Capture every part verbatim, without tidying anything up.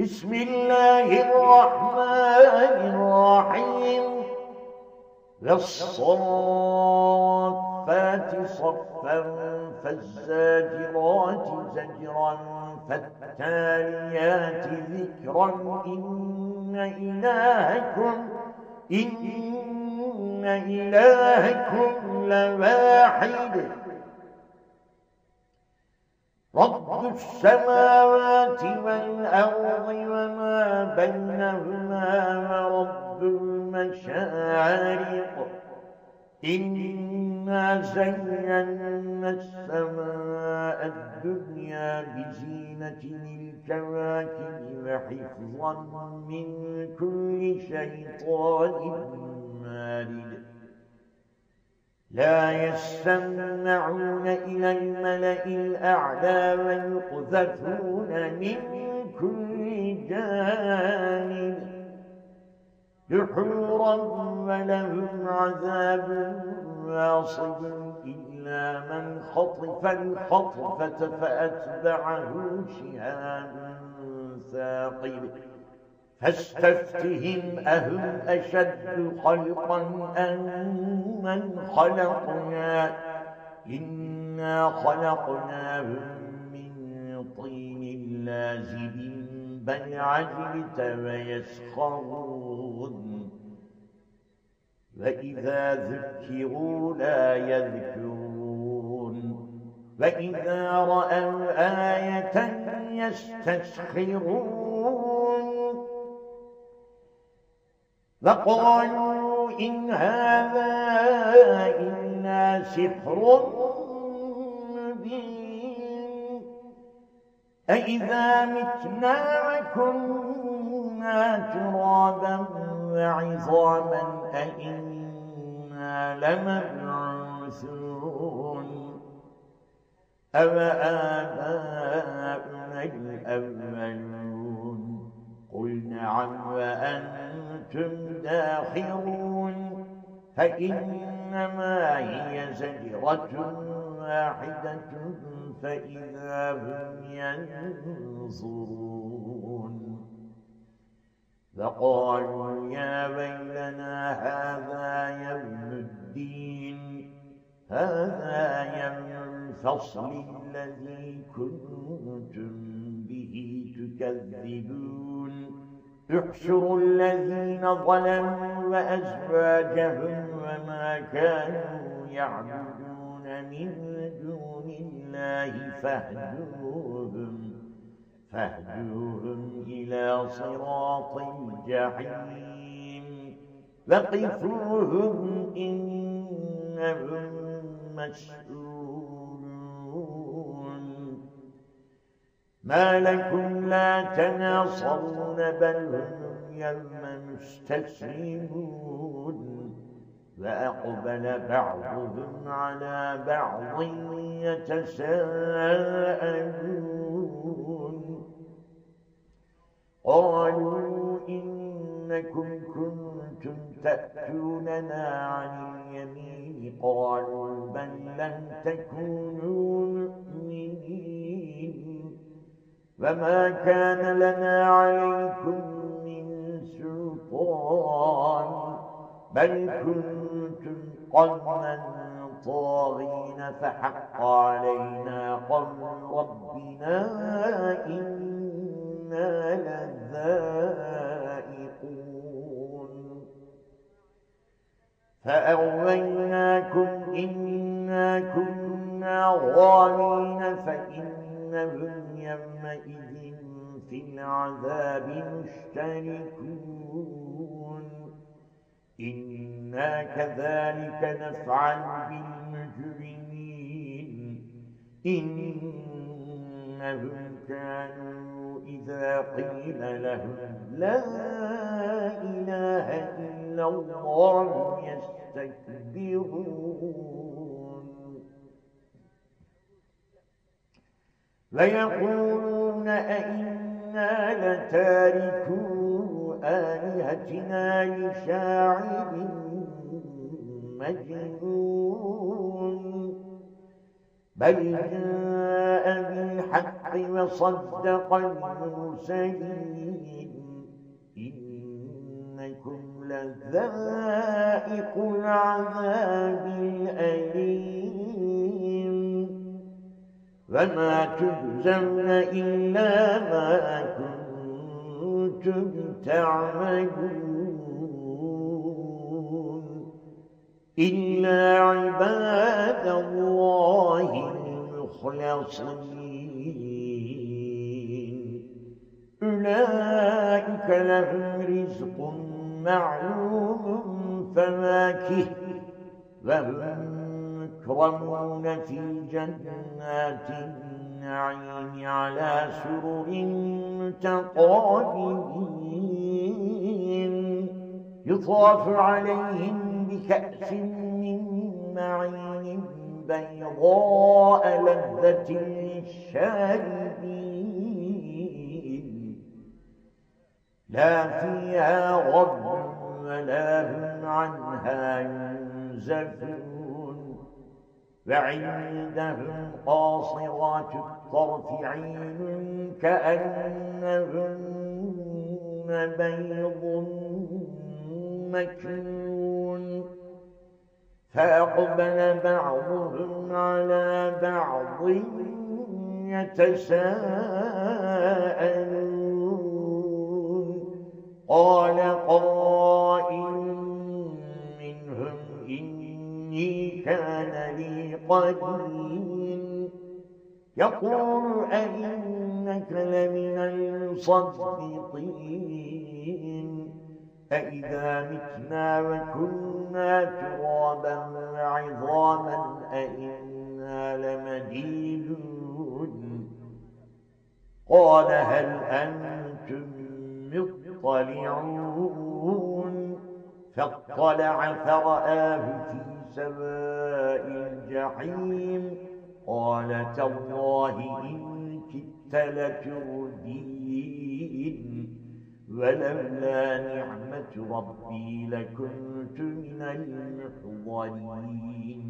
بسم الله الرحمن الرحيم والصافات صفا فالزاجرات زجرا فالتاليات ذكرا إن إلهكم إن إلهكم لواحد رب السماوات والأرض وما بينهما ورب المشارق إنا زينا السماء الدنيا بزينة الكواكب وحفظا من كل شيطان مارد لا يستمعون إلى الملأ الأعلى ويقذفون من كل جانب دحورا ولهم عذاب واصب إلا من خطف الخطفة فأتبعه شهاب ثاقب فاستفتهم أهم أشد خلقا أم من خلقنا إنا خلقناهم من طين لازب بل عجبت ويسخرون وإذا ذكروا لا يذكرون وإذا رأوا آية يستسخرون وقالوا إن هذا إلا سحر مبين أإذا متنا وكنا ترابا وعظاما أإنا لمبعوثون أوآباؤنا الأولون قل نعم وأنتم داخرون فإنما هي زجرة واحدة فإذا هم ينظرون فقالوا يا ويلنا هذا يوم الدين هذا يوم الفصل الذي كنتم به تكذبون احشروا الذين ظلموا وأزواجهم وما كانوا يعبدون من دون الله فاهدوهم فاهدوهم إلى صراط الجحيم وقفوهم إنهم مسؤولون ما لكم لا تناصرون بل هم يوم مستسلمون وأقبل بعضهم على بعض يتساءلون قالوا إنكم كنتم تأتوننا عن اليمين قالوا بل لم تكونوا مؤمنين وما كان لنا عليكم من سلطان بل كنتم قوما طاغين فحق علينا قول ربنا إنا لذائقون فأغويناكم إنا كنا غالين فإنهم يومئذ في العذاب مشتركون إنا كذلك نفعل بالمجرمين إنهم كانوا إذا قيل لهم لا إله إلا الله يستكبرون ويقولون أئنا لتاركو آلهتنا لشاعر مجنون بل جاء بالحق بالحق وصدق المرسلين إنكم لذائق العذاب الأليم وما تجزون إلا ما كنتم تعملون إلا عباد الله المخلصين أولئك لهم رزق معلوم فواكه وهم مكرمون في جنات النعيم على سرر متقابلين يطاف عليهم بكأس من معين بيضاء لذة للشاربين لا فيها غضب ولا هم عنها ينزفون وعندهم قاصرات الطرف عين كأنهن بيض مكنون فأقبل بعضهم على بعض يتساءلون قال قائل منهم إني كان لي قرين يقول أئنك لمن المصدقين أئذا متنا وكنا ترابا وعظاما أئنا لمدينون قال هل أنتم مطلعون فاطلع فرآه في سواء الجحيم قال تالله إن كدت لتردين ولولا نعمة ربي لكنت من المحضرين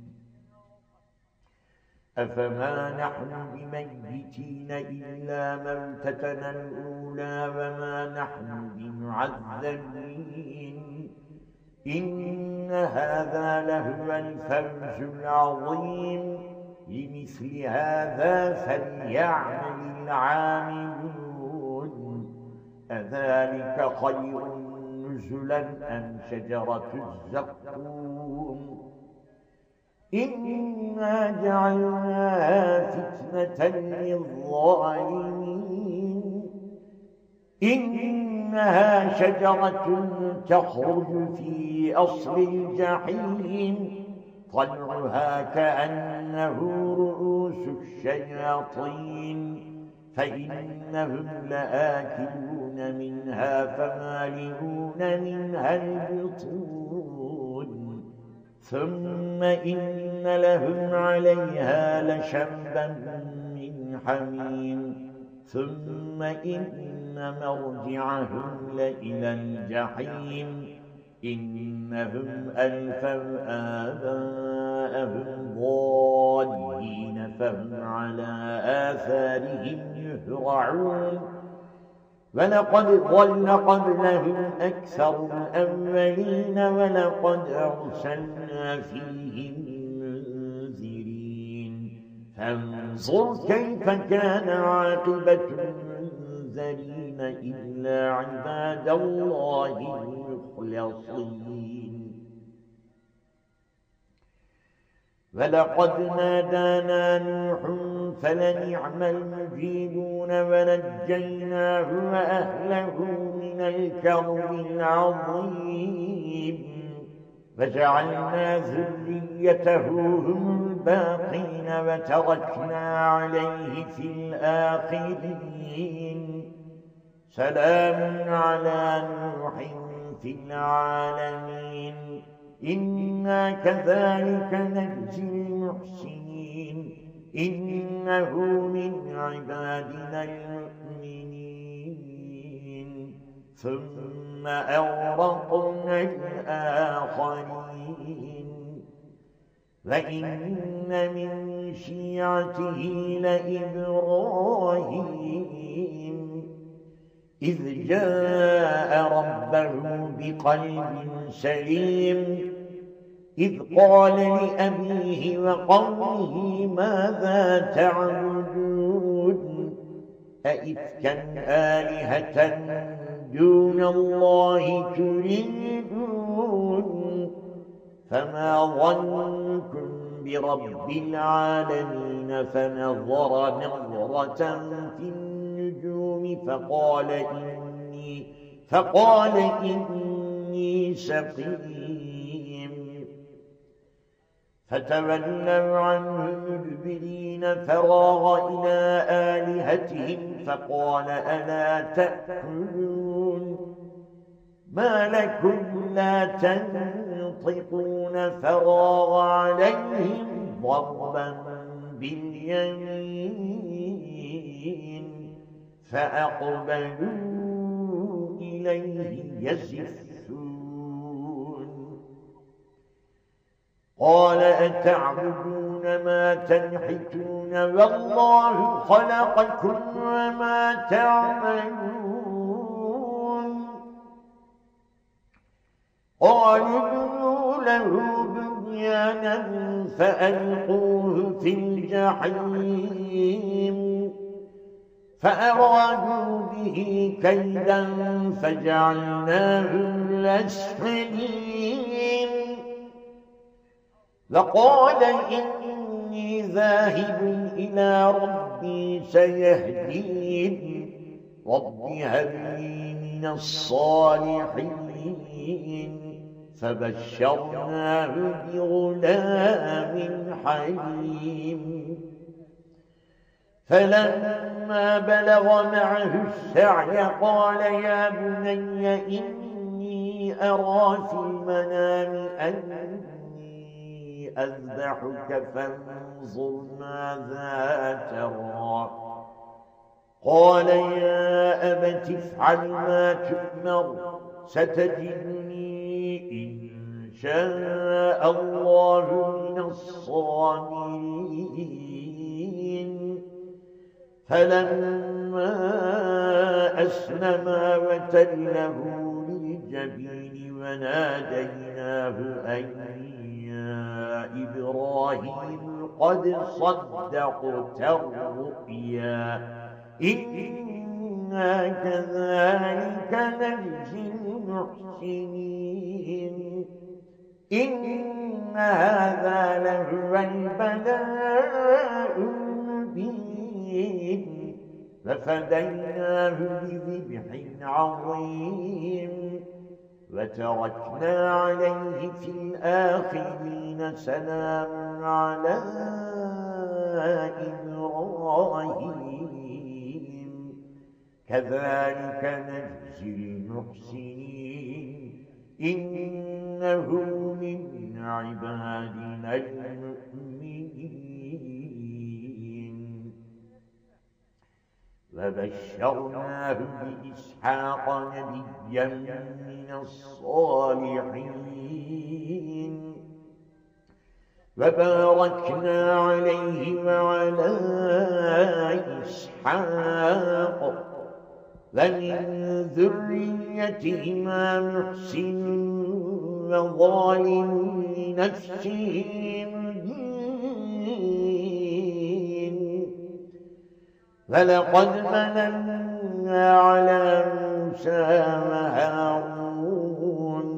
أفما نحن بميتين إلا موتتنا الأولى وما نحن بمعذبين إن هذا لهو الفوز العظيم لمثل هذا فليعمل العاملون أذلك خير نزلا أم شجرة الزقوم إنا جعلناها فتنة للظالمين إنها شجرة تخرج في أصل الجحيم طلعها كأنه رؤوس الشياطين فإنهم لآكلون منها فمالئون منها البطون ثم إن لهم عليها لشبا من حميم ثم إن مرجعهم لإلى الجحيم إنهم ألفوا آباءهم ضالين فهم على آثارهم يهرعون ولقد ضل قبلهم أكثر الأولين ولقد أرسلنا فيهم منذرين فانظر كيف كان عاقبة المنذرين إلا عباد الله المخلصين ولقد نادانا نوح فلنعم المجيبون ونجيناه وأهله من الكرب العظيم وجعلنا ذريته هم الباقين وتركنا عليه في الآخرين سلام على نوح في العالمين إنا كذلك نجزي المحسنين إنه من عبادنا المؤمنين ثم أغرقنا الآخرين وإن من شيعته لإبراهيم إذ جاء ربه بقلب سليم إذ قال لأبيه وقومه ماذا تعبدون أئفكا آلهة دون الله تريدون فما ظنكم برب العالمين فنظر نظرة في النجوم فقال إني فقال إني سقيم فتولوا عنه مدبرين فراغ إلى آلهتهم فقال ألا تأكلون ما لكم لا تنطقون فراغ عليهم ضربا باليمين فأقبلوا إليه يزفون قال أتعبدون ما تنحتون والله خلقكم وما تعملون قالوا ابنوا له بنيانا فألقوه في الجحيم فأرادوا به كيدا فجعلناه الأسفلين وقال إني ذاهب إلى ربي سيهدين رب هب لي من الصالحين فبشرناه بغلام حليم فلما بلغ معه السعي قال يا بني إني أرى في المنام أني أذبحك فانظر ماذا ترى قال يا أبت افعل ما تؤمر ستجدني إن شاء الله من الصابرين فلما أسلما وتله للجبين وناديناه أن يا إبراهيم قد صدقت الرؤيا إنا كذلك نجزي المحسنين إن هذا لهو البلاء المبين ففديناه بذبح عظيم وتركنا عليه في الآخرين سلام على إبراهيم كذلك نجزي المحسنين إنه من عبادنا المؤمنين وبشرناه بإسحاق نبيا من الصالحين وباركنا عليه وعلى إسحاق ومن ذريتهما محسن وظالم لنفسه مبين ولقد مننا على موسى وهارون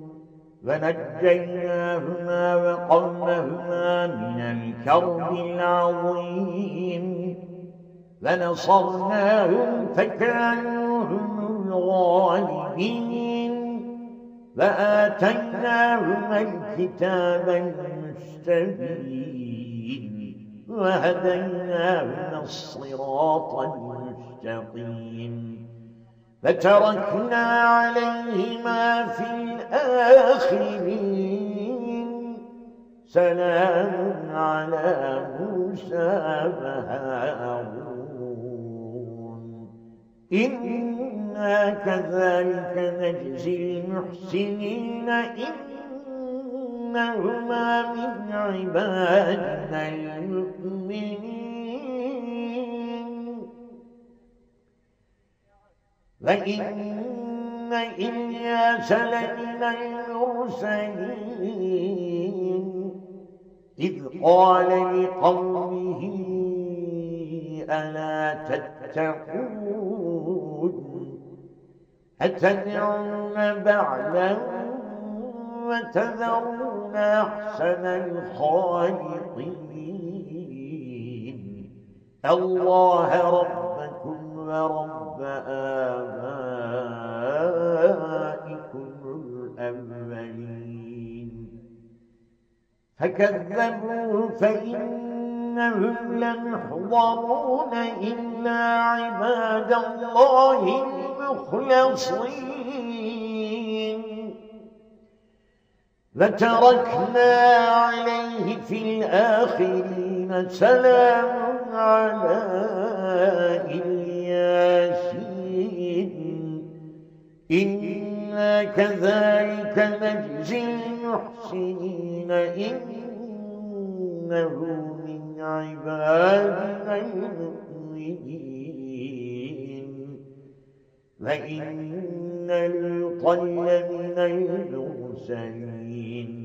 ونجيناهما وقومهما من الكرب العظيم ونصرناهم فكانوا هم الغالبين وآتيناهما الكتاب المستبين وهديناهما الصراط المستقيم فتركنا عليهما في الآخرين سلام على موسى وهارون إنا كذلك نجزي المحسنين إن إنهما من عبادنا المؤمنين وإن إلياس لمن المرسلين إذ قال لقومه ألا تتقون أتدعون بعلا وتذرون أحسن الخالقين الله ربكم ورب آبائكم الأولين فكذبوا فإنهم لمحضرون إلا عباد الله المخلصين وتركنا عليه في الآخرين سلام على الياسين إنا كذلك نجزي المحسنين إنه من عبادنا المؤمنين وإن لوطا لمن المرسلين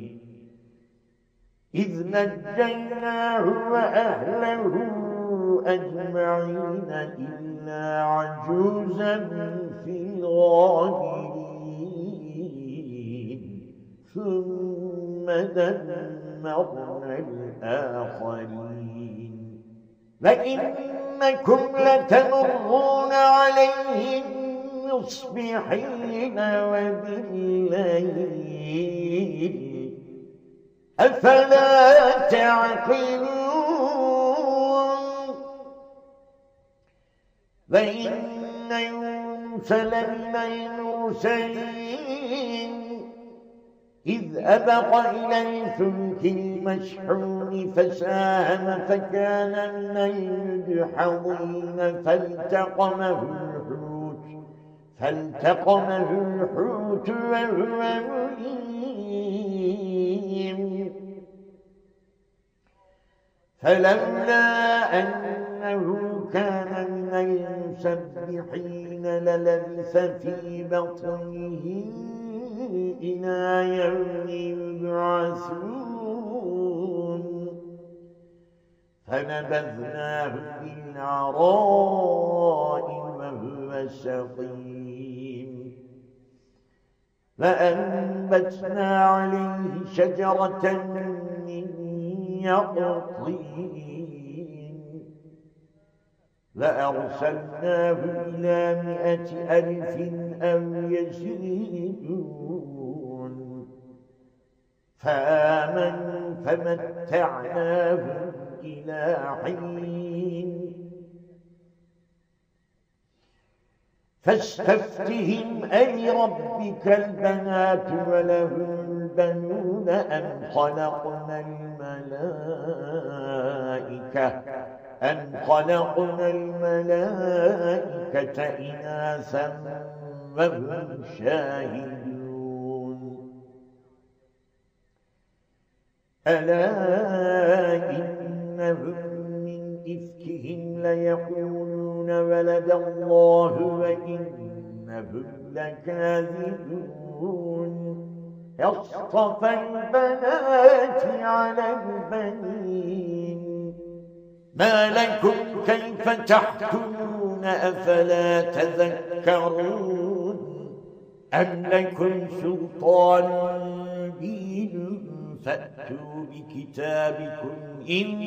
إذ نجيناه وأهله أجمعين إلا عجوزا في الغابرين ثم دمرنا الآخرين وإنكم لتمرون عليهم مصبحين وبالليل أفلا تعقلون وإن يونس لمن المرسلين إذ أبق إلى الفلك المشحون فساهم فكان من المدحضين فالتقمه الحوت فالتقمه الحوت وهو مليم فلولا أنه كان من المسبحين للبث في بطنه إلى يوم يبعثون فنبذناه بالعراء وهو سقيم فأنبتنا عليه شجرة من يقطين فأرسلناه إلى مئة ألف أو يزيدون فآمنوا فمتعناهم إلى حين فاستفتهم ألربك البنات وله البنون أم خلقنا الملائكة أم خلقنا الملائكة إناثا وهم شاهدون ألا إنهم من إفكهم ليقولون ولد الله وإنهم لكاذبون يصطفى البنات على البنين ما لكم كيف تحكمون أفلا تذكرون أم لكم سلطان مبين فأتوا بكتابكم إن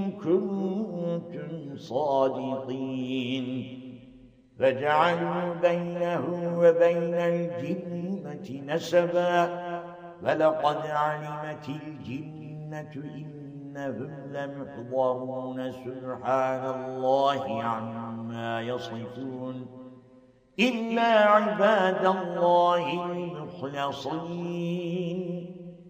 كنتم صادقين فجعلوا بينه وبين الجنة نسبا ولقد علمت الجنة إنهم لمحضرون سبحان الله عما يصفون إلا عباد الله المخلصين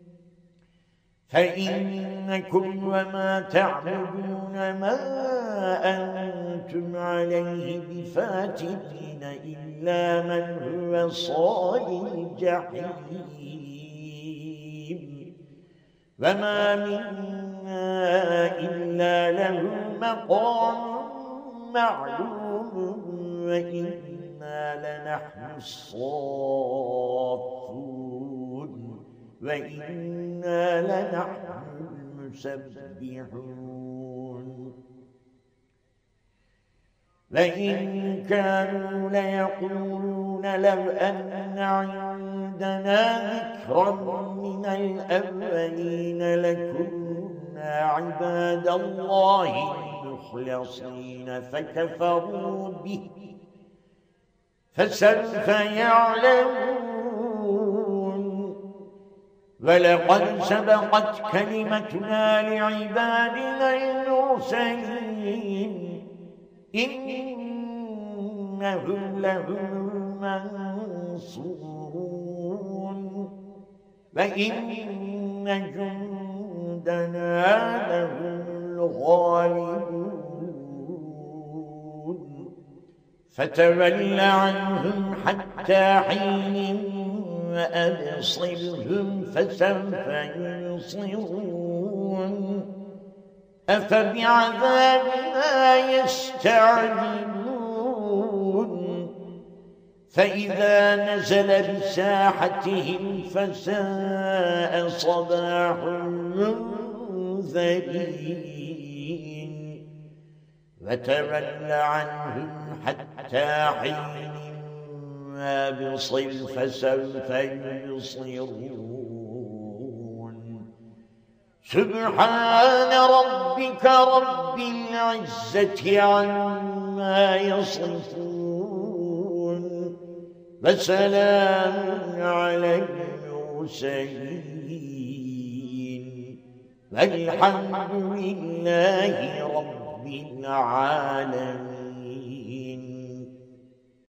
فإنكم وما تعبدون ما أنتم عليه بفاتنين إلا من هو صال الجحيم وما منا إلا له مقام معلوم وإنا لنحن الصافون وإنا لنحن المسبحون وإن كانوا ليقولون لو أن عندنا ذكرا من الأولين لكنا عباد الله المخلصين فكفروا به فسوف يعلمون ولقد سبقت كلمتنا لعبادنا المرسلين إنهم لهم المنصورون وإن جندنا لهم الغالبون فتول عنهم حتى حين وأبصرهم فسوف يبصرون أفبعذابنا يستعجلون فإذا نزل بساحتهم فساء صباح المنذرين وتول عنهم حتى حين وابصر فسوف يبصرون سبحان ربك رب العزة عما يصفون وسلام على المرسلين والحمد لله رب العالمين.